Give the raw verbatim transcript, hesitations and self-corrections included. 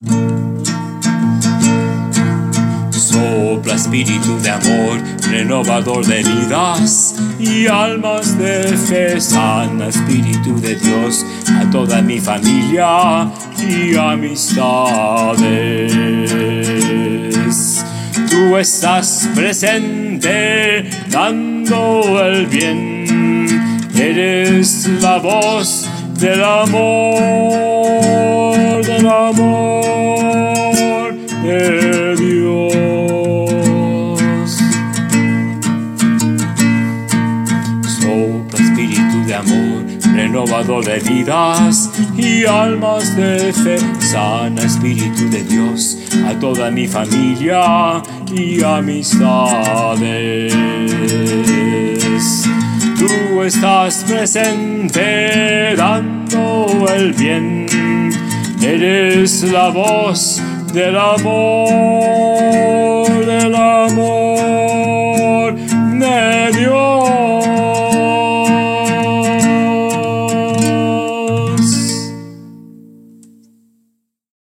Sopla espíritu de amor, renovador de vidas y almas de fe. Sana espíritu de Dios a toda mi familia y amistades. Tú estás presente dando el bien, eres la voz del amor, del amor de Dios. Sopla espíritu de amor, renovador de vidas y almas de fe. Sana espíritu de Dios a toda mi familia y amistades. Tú estás presente dando el bien, eres la voz del amor, del amor de Dios.